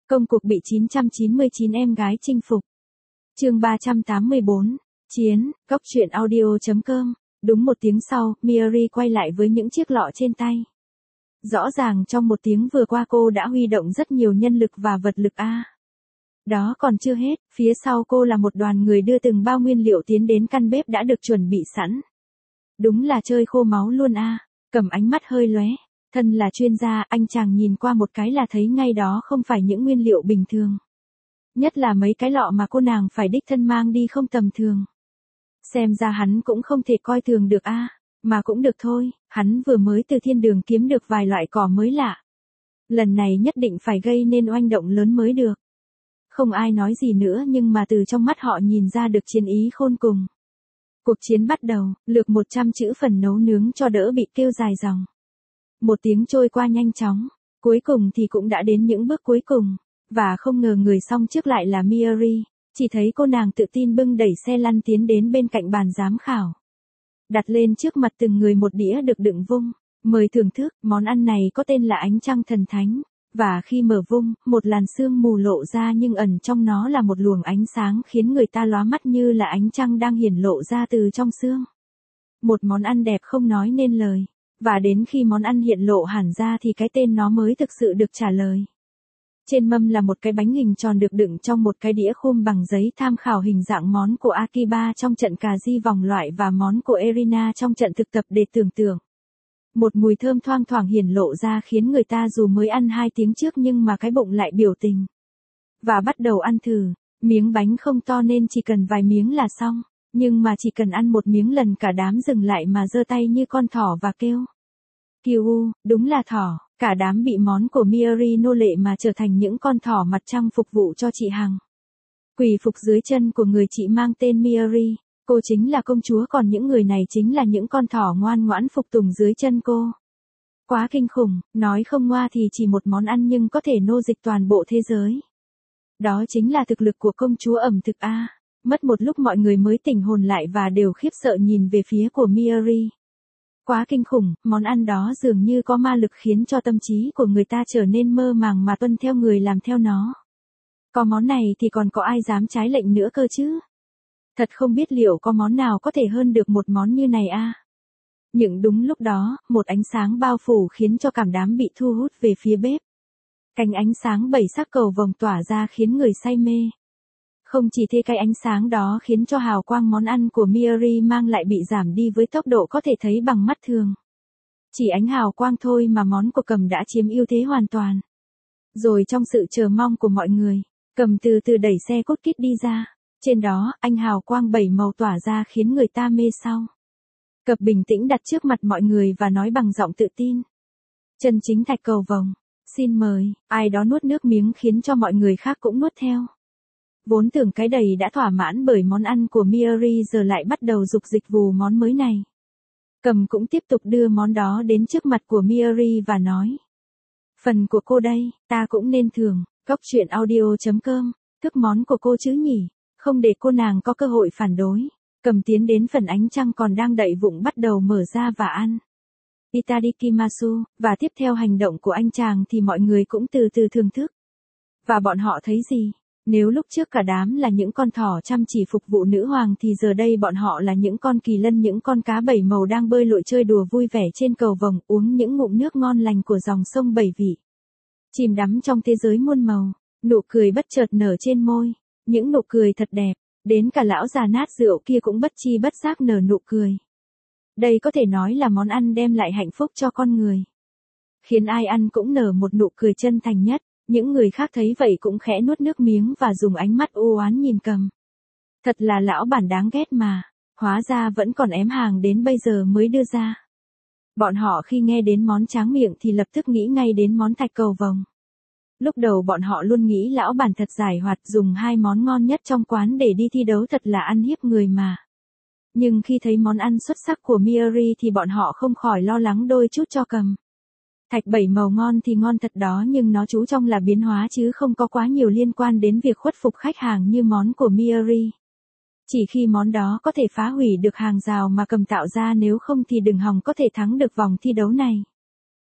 Công cuộc bị 999 em gái chinh phục. Chương 384. Chiến, góc truyện audio.com. Đúng 1 tiếng sau, Miori quay lại với những chiếc lọ trên tay. Rõ ràng trong 1 tiếng vừa qua cô đã huy động rất nhiều nhân lực và vật lực a. Đó còn chưa hết, phía sau cô là một đoàn người đưa từng bao nguyên liệu tiến đến căn bếp đã được chuẩn bị sẵn. Đúng là chơi khô máu luôn a. Cầm ánh mắt hơi lóe. Thân là chuyên gia, anh chàng nhìn qua một cái là thấy ngay đó không phải những nguyên liệu bình thường. Nhất là mấy cái lọ mà cô nàng phải đích thân mang đi không tầm thường. Xem ra hắn cũng không thể coi thường được a, mà cũng được thôi, hắn vừa mới từ thiên đường kiếm được vài loại cỏ mới lạ. Lần này nhất định phải gây nên oanh động lớn mới được. Không ai nói gì nữa nhưng mà từ trong mắt họ nhìn ra được chiến ý khôn cùng. Cuộc chiến bắt đầu, lược 100 chữ phần nấu nướng cho đỡ bị kêu dài dòng. 1 tiếng trôi qua nhanh chóng, cuối cùng thì cũng đã đến những bước cuối cùng, và không ngờ người song trước lại là Miori, chỉ thấy cô nàng tự tin bưng đẩy xe lăn tiến đến bên cạnh bàn giám khảo. Đặt lên trước mặt từng người một đĩa được đựng vung, mời thưởng thức, món ăn này có tên là ánh trăng thần thánh, và khi mở vung, một làn sương mù lộ ra nhưng ẩn trong nó là một luồng ánh sáng khiến người ta lóa mắt như là ánh trăng đang hiển lộ ra từ trong sương. Một món ăn đẹp không nói nên lời. Và đến khi món ăn hiện lộ hẳn ra thì cái tên nó mới thực sự được trả lời. Trên mâm là một cái bánh hình tròn được đựng trong một cái đĩa khum bằng giấy tham khảo hình dạng món của Akiba trong trận cà ri vòng loại và món của Erina trong trận thực tập để tưởng tượng. Một mùi thơm thoang thoảng hiển lộ ra khiến người ta dù mới ăn 2 tiếng trước nhưng mà cái bụng lại biểu tình. Và bắt đầu ăn thử, miếng bánh không to nên chỉ cần vài miếng là xong. Nhưng mà chỉ cần ăn 1 miếng lần cả đám dừng lại mà giơ tay như con thỏ và kêu. Kiu, đúng là thỏ, cả đám bị món của Miori nô lệ mà trở thành những con thỏ mặt trăng phục vụ cho chị Hằng. Quỳ phục dưới chân của người chị mang tên Miori, cô chính là công chúa còn những người này chính là những con thỏ ngoan ngoãn phục tùng dưới chân cô. Quá kinh khủng, nói không ngoa thì chỉ một món ăn nhưng có thể nô dịch toàn bộ thế giới. Đó chính là thực lực của công chúa ẩm thực a. Mất một lúc mọi người mới tỉnh hồn lại và đều khiếp sợ nhìn về phía của Miori. Quá kinh khủng, món ăn đó dường như có ma lực khiến cho tâm trí của người ta trở nên mơ màng mà tuân theo người làm theo nó. Có món này thì còn có ai dám trái lệnh nữa cơ chứ? Thật không biết liệu có món nào có thể hơn được một món như này a. Nhưng đúng lúc đó, một ánh sáng bao phủ khiến cho cả đám bị thu hút về phía bếp. Cánh ánh sáng 7 sắc cầu vồng tỏa ra khiến người say mê. Không chỉ thế cái ánh sáng đó khiến cho hào quang món ăn của Miori mang lại bị giảm đi với tốc độ có thể thấy bằng mắt thường. Chỉ ánh hào quang thôi mà món của Cầm đã chiếm ưu thế hoàn toàn. Rồi trong sự chờ mong của mọi người, Cầm từ từ đẩy xe cốt kít đi ra. Trên đó, anh hào quang 7 màu tỏa ra khiến người ta mê sau. Cập bình tĩnh đặt trước mặt mọi người và nói bằng giọng tự tin. Chân chính thạch cầu vồng, xin mời, ai đó nuốt nước miếng khiến cho mọi người khác cũng nuốt theo. Vốn tưởng cái đầy đã thỏa mãn bởi món ăn của Miori giờ lại bắt đầu dục dịch vù món mới này. Cầm cũng tiếp tục đưa món đó đến trước mặt của Miori và nói. Phần của cô đây, ta cũng nên thưởng, góc truyện audio.com, thức món của cô chứ nhỉ, không để cô nàng có cơ hội phản đối. Cầm tiến đến phần ánh trăng còn đang đậy vụng bắt đầu mở ra và ăn. Itadakimasu, và tiếp theo hành động của anh chàng thì mọi người cũng từ từ thưởng thức. Và bọn họ thấy gì? Nếu lúc trước cả đám là những con thỏ chăm chỉ phục vụ nữ hoàng thì giờ đây bọn họ là những con kỳ lân những con cá 7 màu đang bơi lội chơi đùa vui vẻ trên cầu vồng uống những ngụm nước ngon lành của dòng sông 7 vị. Chìm đắm trong thế giới muôn màu, nụ cười bất chợt nở trên môi, những nụ cười thật đẹp, đến cả lão già nát rượu kia cũng bất chi bất giác nở nụ cười. Đây có thể nói là món ăn đem lại hạnh phúc cho con người. Khiến ai ăn cũng nở một nụ cười chân thành nhất. Những người khác thấy vậy cũng khẽ nuốt nước miếng và dùng ánh mắt u oán nhìn Cầm. Thật là lão bản đáng ghét mà, hóa ra vẫn còn ém hàng đến bây giờ mới đưa ra. Bọn họ khi nghe đến món tráng miệng thì lập tức nghĩ ngay đến món thạch cầu vồng. Lúc đầu bọn họ luôn nghĩ lão bản thật giải hoạt dùng 2 món ngon nhất trong quán để đi thi đấu thật là ăn hiếp người mà. Nhưng khi thấy món ăn xuất sắc của Miori thì bọn họ không khỏi lo lắng đôi chút cho Cầm. Thạch 7 màu ngon thì ngon thật đó nhưng nó chú trọng là biến hóa chứ không có quá nhiều liên quan đến việc khuất phục khách hàng như món của Miori. Chỉ khi món đó có thể phá hủy được hàng rào mà Cầm tạo ra nếu không thì đừng hòng có thể thắng được vòng thi đấu này.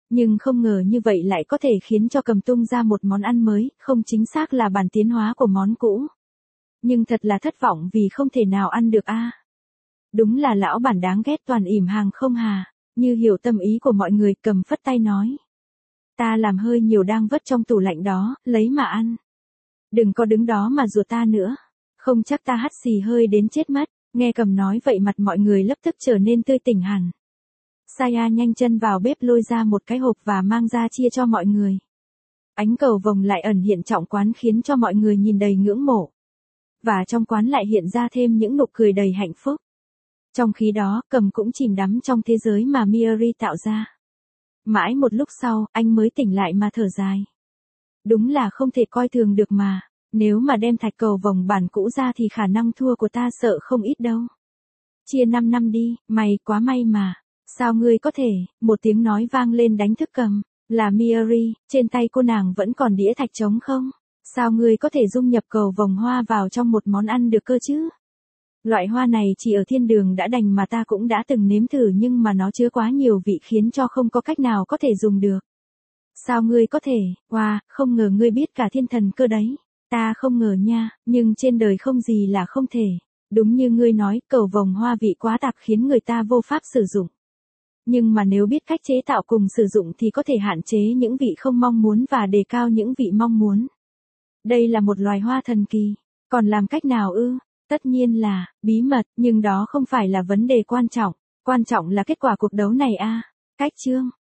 Nhưng không ngờ như vậy lại có thể khiến cho Cầm tung ra một món ăn mới, không chính xác là bản tiến hóa của món cũ. Nhưng thật là thất vọng vì không thể nào ăn được a. Đúng là lão bản đáng ghét, toàn ỉm hàng không hà. Như hiểu tâm ý của mọi người, Cầm phất tay nói. Ta làm hơi nhiều đang vất trong tủ lạnh đó, lấy mà ăn. Đừng có đứng đó mà rủa ta nữa. Không chắc ta hắt xì hơi đến chết mất. Nghe Cầm nói vậy mặt mọi người lập tức trở nên tươi tỉnh hẳn. Saya nhanh chân vào bếp lôi ra một cái hộp và mang ra chia cho mọi người. Ánh cầu vồng lại ẩn hiện trọng quán khiến cho mọi người nhìn đầy ngưỡng mộ. Và trong quán lại hiện ra thêm những nụ cười đầy hạnh phúc. Trong khi đó, Cầm cũng chìm đắm trong thế giới mà Miori tạo ra. Mãi một lúc sau, anh mới tỉnh lại mà thở dài. Đúng là không thể coi thường được mà. Nếu mà đem thạch cầu vồng bản cũ ra thì khả năng thua của ta sợ không ít đâu. Chia 5 năm đi, mày quá may mà. Sao ngươi có thể, một tiếng nói vang lên đánh thức Cầm. Là Miori, trên tay cô nàng vẫn còn đĩa thạch trống không? Sao ngươi có thể dung nhập cầu vồng hoa vào trong một món ăn được cơ chứ? Loại hoa này chỉ ở thiên đường đã đành mà ta cũng đã từng nếm thử nhưng mà nó chứa quá nhiều vị khiến cho không có cách nào có thể dùng được. Sao ngươi có thể, wow, không ngờ ngươi biết cả thiên thần cơ đấy. Ta không ngờ nha, nhưng trên đời không gì là không thể. Đúng như ngươi nói, cầu vồng hoa vị quá tạp khiến người ta vô pháp sử dụng. Nhưng mà nếu biết cách chế tạo cùng sử dụng thì có thể hạn chế những vị không mong muốn và đề cao những vị mong muốn. Đây là một loài hoa thần kỳ. Còn làm cách nào ư? Tất nhiên là bí mật, nhưng đó không phải là vấn đề quan trọng. Quan trọng là kết quả cuộc đấu này a. Cách chương